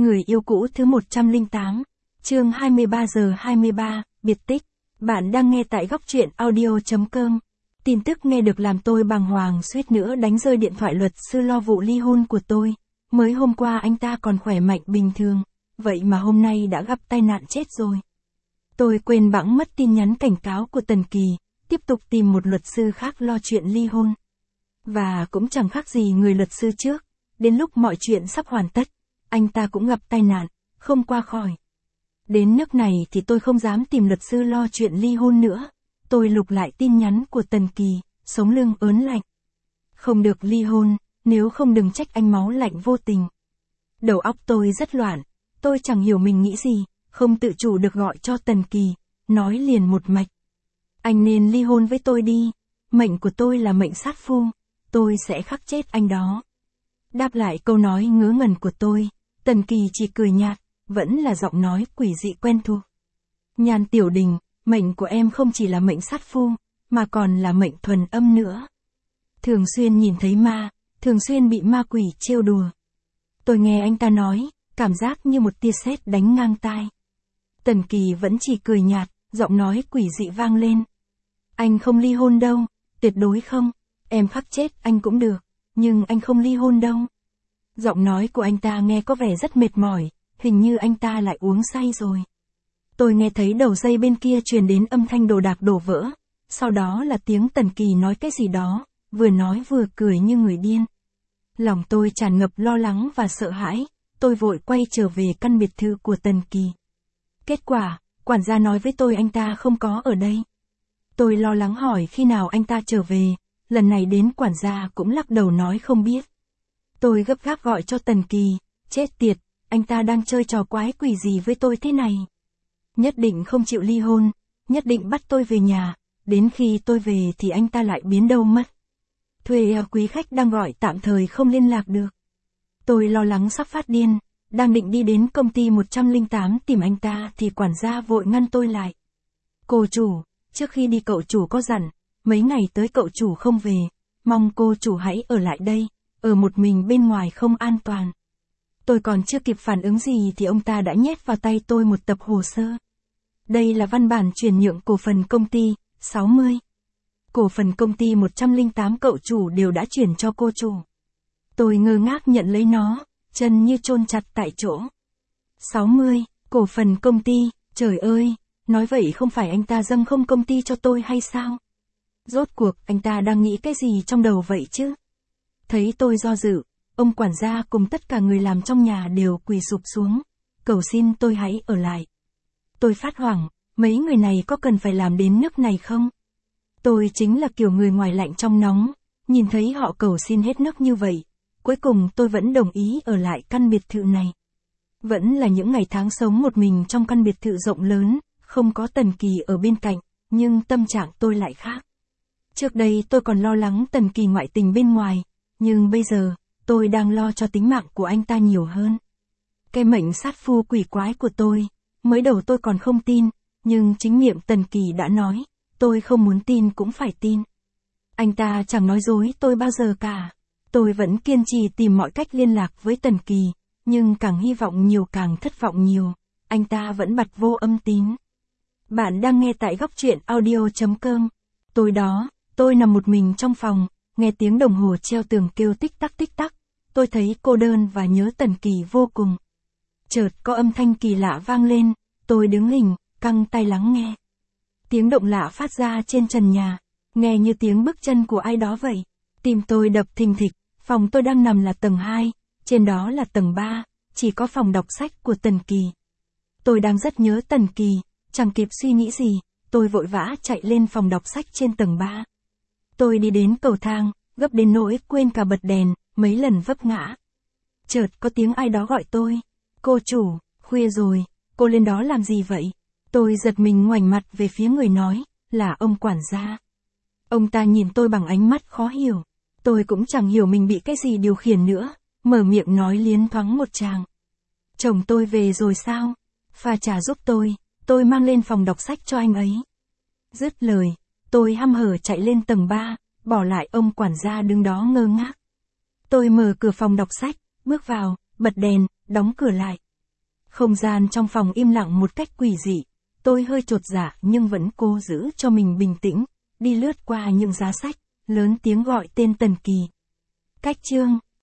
Người yêu cũ thứ 108, chương 23 giờ 23, biệt tích. Bạn đang nghe tại góc truyện audio.com. Tin tức nghe được làm tôi bàng hoàng suýt nữa đánh rơi điện thoại luật sư lo vụ ly hôn của tôi. Mới hôm qua anh ta còn khỏe mạnh bình thường, vậy mà hôm nay đã gặp tai nạn chết rồi. Tôi quên bẵng mất tin nhắn cảnh cáo của Tần Kỳ, tiếp tục tìm một luật sư khác lo chuyện ly hôn. Và cũng chẳng khác gì người luật sư trước, đến lúc mọi chuyện sắp hoàn tất, anh ta cũng gặp tai nạn, không qua khỏi. Đến nước này thì tôi không dám tìm luật sư lo chuyện ly hôn nữa. Tôi lục lại tin nhắn của Tần Kỳ, sống lưng ớn lạnh. Không được ly hôn, nếu không đừng trách anh máu lạnh vô tình. Đầu óc tôi rất loạn, tôi chẳng hiểu mình nghĩ gì, không tự chủ được gọi cho Tần Kỳ, nói liền một mạch. Anh nên ly hôn với tôi đi, mệnh của tôi là mệnh sát phu, tôi sẽ khắc chết anh đó. Đáp lại câu nói ngớ ngẩn của tôi, Tần Kỳ chỉ cười nhạt, vẫn là giọng nói quỷ dị quen thuộc. Nhan Tiểu Đình, mệnh của em không chỉ là mệnh sát phu, mà còn là mệnh thuần âm nữa. Thường xuyên nhìn thấy ma, thường xuyên bị ma quỷ trêu đùa. Tôi nghe anh ta nói, cảm giác như một tia sét đánh ngang tai. Tần Kỳ vẫn chỉ cười nhạt, giọng nói quỷ dị vang lên. Anh không ly hôn đâu, tuyệt đối không, em khắc chết anh cũng được, nhưng anh không ly hôn đâu. Giọng nói của anh ta nghe có vẻ rất mệt mỏi, hình như anh ta lại uống say rồi. Tôi nghe thấy đầu dây bên kia truyền đến âm thanh đồ đạc đổ vỡ, sau đó là tiếng Tần Kỳ nói cái gì đó, vừa nói vừa cười như người điên. Lòng tôi tràn ngập lo lắng và sợ hãi, tôi vội quay trở về căn biệt thự của Tần Kỳ. Kết quả, quản gia nói với tôi anh ta không có ở đây. Tôi lo lắng hỏi khi nào anh ta trở về, lần này đến quản gia cũng lắc đầu nói không biết. Tôi gấp gáp gọi cho Tần Kỳ, chết tiệt, anh ta đang chơi trò quái quỷ gì với tôi thế này. Nhất định không chịu ly hôn, nhất định bắt tôi về nhà, đến khi tôi về thì anh ta lại biến đâu mất. Thuê quý khách đang gọi tạm thời không liên lạc được. Tôi lo lắng sắp phát điên, đang định đi đến công ty 108 tìm anh ta thì quản gia vội ngăn tôi lại. Cô chủ, trước khi đi cậu chủ có dặn, mấy ngày tới cậu chủ không về, mong cô chủ hãy ở lại đây, ở một mình bên ngoài không an toàn. Tôi còn chưa kịp phản ứng gì thì ông ta đã nhét vào tay tôi một tập hồ sơ. Đây là văn bản chuyển nhượng cổ phần công ty, 60. Cổ phần công ty 108 cậu chủ đều đã chuyển cho cô chủ. Tôi ngơ ngác nhận lấy nó, chân như chôn chặt tại chỗ. 60, cổ phần công ty, trời ơi, nói vậy không phải anh ta dâng không công ty cho tôi hay sao? Rốt cuộc anh ta đang nghĩ cái gì trong đầu vậy chứ? Thấy tôi do dự, ông quản gia cùng tất cả người làm trong nhà đều quỳ sụp xuống, cầu xin tôi hãy ở lại. Tôi phát hoảng, mấy người này có cần phải làm đến nước này không? Tôi chính là kiểu người ngoài lạnh trong nóng, nhìn thấy họ cầu xin hết nước như vậy, cuối cùng tôi vẫn đồng ý ở lại căn biệt thự này. Vẫn là những ngày tháng sống một mình trong căn biệt thự rộng lớn, không có Tần Kỳ ở bên cạnh, nhưng tâm trạng tôi lại khác. Trước đây tôi còn lo lắng Tần Kỳ ngoại tình bên ngoài, nhưng bây giờ, tôi đang lo cho tính mạng của anh ta nhiều hơn. Cái mệnh sát phu quỷ quái của tôi, mới đầu tôi còn không tin, nhưng chính miệng Tần Kỳ đã nói, tôi không muốn tin cũng phải tin. Anh ta chẳng nói dối tôi bao giờ cả. Tôi vẫn kiên trì tìm mọi cách liên lạc với Tần Kỳ, nhưng càng hy vọng nhiều càng thất vọng nhiều, anh ta vẫn bật vô âm tín. Bạn đang nghe tại góc truyện audio.com. Tối đó, tôi nằm một mình trong phòng, nghe tiếng đồng hồ treo tường kêu tích tắc, tôi thấy cô đơn và nhớ Tần Kỳ vô cùng. Chợt có âm thanh kỳ lạ vang lên, tôi đứng hình, căng tay lắng nghe. Tiếng động lạ phát ra trên trần nhà, nghe như tiếng bước chân của ai đó vậy. Tim tôi đập thình thịch, phòng tôi đang nằm là tầng 2, trên đó là tầng 3, chỉ có phòng đọc sách của Tần Kỳ. Tôi đang rất nhớ Tần Kỳ, chẳng kịp suy nghĩ gì, tôi vội vã chạy lên phòng đọc sách trên tầng 3. Tôi đi đến cầu thang, gấp đến nỗi quên cả bật đèn, mấy lần vấp ngã. Chợt có tiếng ai đó gọi tôi. Cô chủ, khuya rồi, cô lên đó làm gì vậy? Tôi giật mình ngoảnh mặt về phía người nói, là ông quản gia. Ông ta nhìn tôi bằng ánh mắt khó hiểu. Tôi cũng chẳng hiểu mình bị cái gì điều khiển nữa, mở miệng nói liến thoáng một tràng. Chồng tôi về rồi sao? Pha trà giúp tôi mang lên phòng đọc sách cho anh ấy. Dứt lời, tôi hăm hở chạy lên tầng 3, bỏ lại ông quản gia đứng đó ngơ ngác. Tôi mở cửa phòng đọc sách, bước vào, bật đèn, đóng cửa lại. Không gian trong phòng im lặng một cách quỷ dị. Tôi hơi chột dạ nhưng vẫn cố giữ cho mình bình tĩnh, đi lướt qua những giá sách, lớn tiếng gọi tên Tần Kỳ. Cách chương